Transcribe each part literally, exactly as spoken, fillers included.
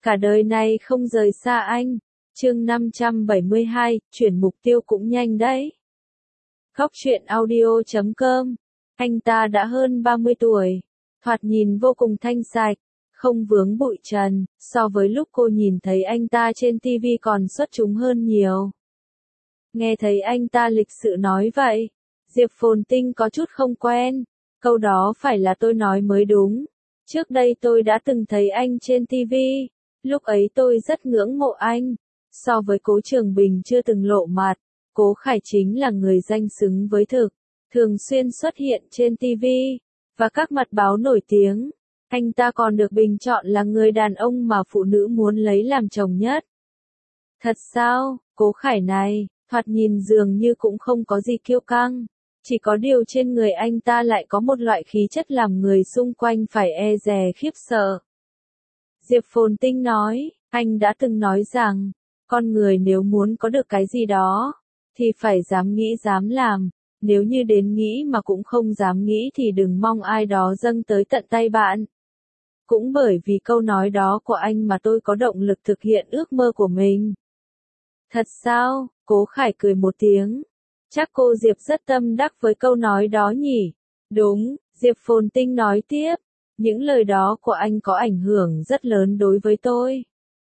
cả đời này không rời xa anh. Chương năm trăm bảy mươi hai, chuyển mục tiêu cũng nhanh đấy. Góc truyện audio chấm com. Anh ta đã hơn ba mươi tuổi, thoạt nhìn vô cùng thanh sạch, không vướng bụi trần, so với lúc cô nhìn thấy anh ta trên ti vi còn xuất chúng hơn nhiều. Nghe thấy anh ta lịch sự nói vậy, Diệp Phồn Tinh có chút không quen, câu đó phải là tôi nói mới đúng. Trước đây tôi đã từng thấy anh trên ti vi, lúc ấy tôi rất ngưỡng mộ anh. So với Cố Trường Bình chưa từng lộ mặt, Cố Khải chính là người danh xứng với thực, thường xuyên xuất hiện trên ti vi và các mặt báo nổi tiếng. Anh ta còn được bình chọn là người đàn ông mà phụ nữ muốn lấy làm chồng nhất. Thật sao, Cố Khải này, thoạt nhìn dường như cũng không có gì kiêu căng, chỉ có điều trên người anh ta lại có một loại khí chất làm người xung quanh phải e dè khiếp sợ. Diệp Phồn Tinh nói, anh đã từng nói rằng, con người nếu muốn có được cái gì đó, thì phải dám nghĩ dám làm, nếu như đến nghĩ mà cũng không dám nghĩ thì đừng mong ai đó dâng tới tận tay bạn. Cũng bởi vì câu nói đó của anh mà tôi có động lực thực hiện ước mơ của mình. Thật sao? Cố Khải cười một tiếng. Chắc cô Diệp rất tâm đắc với câu nói đó nhỉ? Đúng, Diệp Phồn Tinh nói tiếp. Những lời đó của anh có ảnh hưởng rất lớn đối với tôi.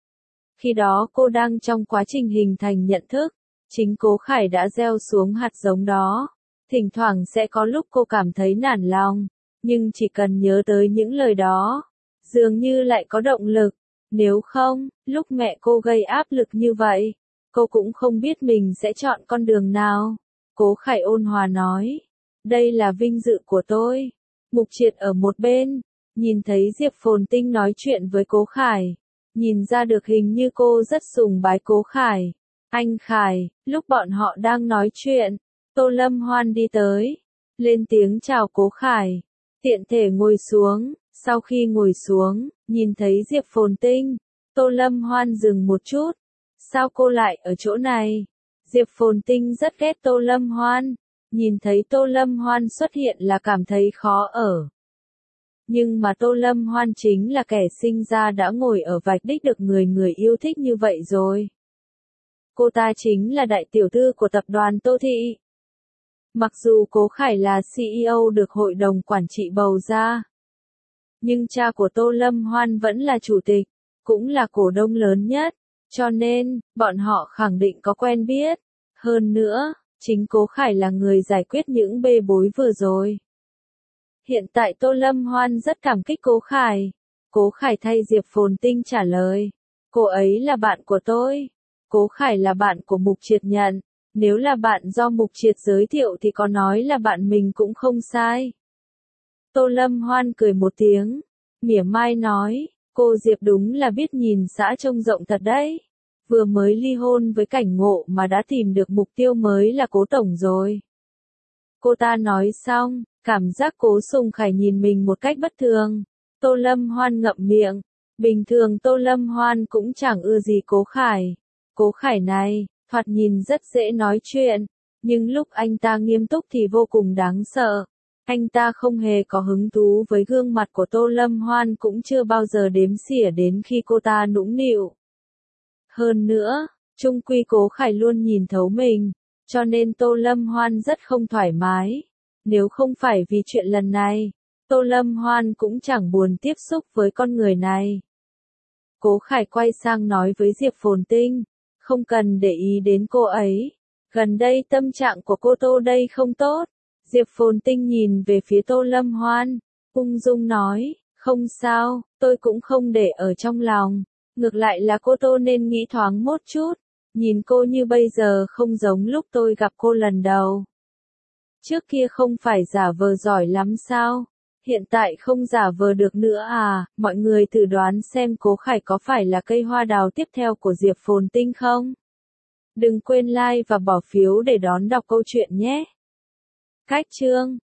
Khi đó cô đang trong quá trình hình thành nhận thức, chính Cố Khải đã gieo xuống hạt giống đó. Thỉnh thoảng sẽ có lúc cô cảm thấy nản lòng, nhưng chỉ cần nhớ tới những lời đó, dường như lại có động lực. Nếu không, lúc mẹ cô gây áp lực như vậy, cô cũng không biết mình sẽ chọn con đường nào. Cố Khải ôn hòa nói, đây là vinh dự của tôi. Mục Triệt ở một bên, nhìn thấy Diệp Phồn Tinh nói chuyện với Cố Khải, nhìn ra được hình như cô rất sùng bái Cố Khải. Anh Khải, lúc bọn họ đang nói chuyện, Tô Lâm Hoan đi tới, lên tiếng chào Cố Khải, tiện thể ngồi xuống. Sau khi ngồi xuống, nhìn thấy Diệp Phồn Tinh, Tô Lâm Hoan dừng một chút. Sao cô lại ở chỗ này? Diệp Phồn Tinh rất ghét Tô Lâm Hoan, nhìn thấy Tô Lâm Hoan xuất hiện là cảm thấy khó ở. Nhưng mà Tô Lâm Hoan chính là kẻ sinh ra đã ngồi ở vạch đích được người người yêu thích như vậy rồi. Cô ta chính là đại tiểu thư của tập đoàn Tô Thị. Mặc dù Cố Khải là xê e ô được hội đồng quản trị bầu ra, nhưng cha của Tô Lâm Hoan vẫn là chủ tịch, cũng là cổ đông lớn nhất, cho nên, bọn họ khẳng định có quen biết. Hơn nữa, chính Cố Khải là người giải quyết những bê bối vừa rồi. Hiện tại Tô Lâm Hoan rất cảm kích Cố Khải. Cố Khải thay Diệp Phồn Tinh trả lời, cô ấy là bạn của tôi. Cố Khải là bạn của Mục Triệt nhận, nếu là bạn do Mục Triệt giới thiệu thì có nói là bạn mình cũng không sai. Tô Lâm Hoan cười một tiếng, mỉa mai nói, cô Diệp đúng là biết nhìn xã trông rộng thật đấy. Vừa mới ly hôn với Cảnh Ngộ mà đã tìm được mục tiêu mới là Cố Tổng rồi. Cô ta nói xong, cảm giác Cố Sùng Khải nhìn mình một cách bất thường. Tô Lâm Hoan ngậm miệng. Bình thường Tô Lâm Hoan cũng chẳng ưa gì Cố Khải. Cố Khải này, thoạt nhìn rất dễ nói chuyện, nhưng lúc anh ta nghiêm túc thì vô cùng đáng sợ. Anh ta không hề có hứng thú với gương mặt của Tô Lâm Hoan, cũng chưa bao giờ đếm xỉa đến khi cô ta nũng nịu. Hơn nữa, chung quy Cố Khải luôn nhìn thấu mình, cho nên Tô Lâm Hoan rất không thoải mái. Nếu không phải vì chuyện lần này, Tô Lâm Hoan cũng chẳng buồn tiếp xúc với con người này. Cố Khải quay sang nói với Diệp Phồn Tinh, không cần để ý đến cô ấy. Gần đây tâm trạng của cô Tô đây không tốt. Diệp Phồn Tinh nhìn về phía Tô Lâm Hoan, ung dung nói, không sao, tôi cũng không để ở trong lòng. Ngược lại là cô Tô nên nghĩ thoáng một chút. Nhìn cô như bây giờ không giống lúc tôi gặp cô lần đầu. Trước kia không phải giả vờ giỏi lắm sao? Hiện tại không giả vờ được nữa à? Mọi người thử đoán xem Cố Khải có phải là cây hoa đào tiếp theo của Diệp Phồn Tinh không? Đừng quên like và bỏ phiếu để đón đọc câu chuyện nhé. Cách chương